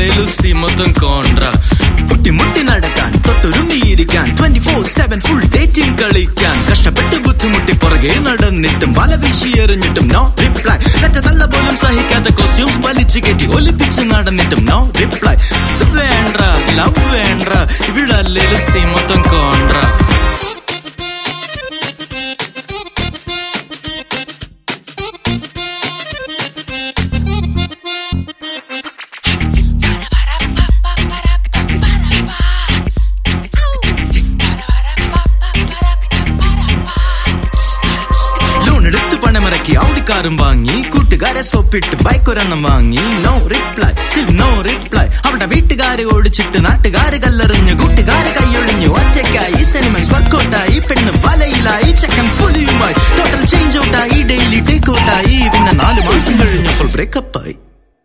ലുസി മൊത്തം കോൺട്ര. മുട്ടി മുട്ടി നടക്കാൻ തൊട്ടുരുണ്ടിയിരിക്കാൻ 24/7 ഫുൾ ഡേറ്റിംഗ് കളിക്കാൻ. കഷ്ടപ്പെട്ട് ബുദ്ധിമുട്ടി പുറകെ നടന്നിട്ടും വല വീശി എറിഞ്ഞിട്ടും നോ റിപ്ലൈ. മറ്റ തള്ള പോലും സഹിക്കാത്ത കോസ്റ്റ്യൂംസ് വലിച്ചു കയറ്റി ഒലിപ്പിച്ച് നടന്നിട്ടും നോ റിപ്ലൈ. വേണ്ട ലവ് വേണ്ട ഇവിടല്ലേ ലുസി മൊത്തം കോൺട്ര. ും വാങ്ങി കൂട്ടുകാരെ സോപ്പിട്ട് ബൈക്ക് ഒരെണ്ണം വാങ്ങി. No reply still no reply. അവിടെ വീട്ടുകാരെ ഓടിച്ചിട്ട് നാട്ടുകാര് കല്ലെറിഞ്ഞ് കൂട്ടുകാരെ കൈയൊഴിഞ്ഞു. ഒറ്റയ്ക്കായി സെനിമെന്റ്സ് വർക്കൗട്ടായി. പെണ്ണ് വലയിലായി. ചെക്കൻ പുലിയുമായി. ടോട്ടൽ ചേഞ്ച് ഔട്ടായി. ഡെയിലി ടേക്ക് ഔട്ടായി. പിന്നെ 4 മാസം കഴിഞ്ഞപ്പോൾ ബ്രേക്കപ്പായി.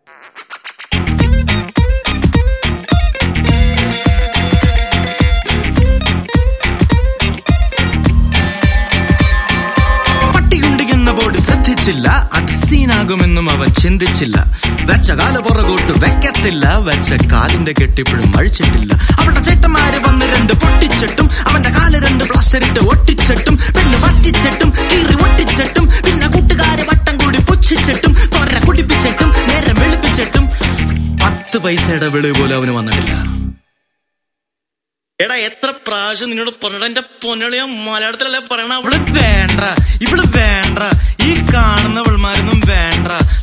ശ്രദ്ധിച്ചില്ല അത് സീനാകുമെന്നും അവൻ ചിന്തിച്ചില്ല. വെച്ച കാല പുറകോട്ട് വെക്കത്തില്ല. വെച്ച കാലിന്റെ കെട്ടിപ്പോഴും അഴിച്ചിട്ടില്ല. അവളുടെ ചേട്ടന്മാര് വന്ന് 2 പൊട്ടിച്ചിട്ടും അവന്റെ കാല് 2 പ്ലാസ്റ്റർ ഇട്ട് ഒട്ടിച്ചിട്ടും പെണ്ണ് പറ്റിച്ചിട്ടും കീറി ഒട്ടിച്ചിട്ടും പിന്നെ കൂട്ടുകാരെ വട്ടം കൂടി പുച്ഛിച്ചിട്ടും തൊര കുടിപ്പിച്ചിട്ടും നേരെ വെളുപ്പിച്ചിട്ടും 10 പൈസയുടെ വെളി പോലും അവന് വന്നിട്ടില്ല. എടാ എത്ര പ്രാവശ്യം നിന്നോട് പറഞ്ഞ എന്റെ പൊന്നളിയ മലയാളത്തിലല്ലേ പറയണ. അവള് വേണ്ട ഇവള് വേണ്ട ഈ കാണുന്നവൾമാരൊന്നും വേണ്ട.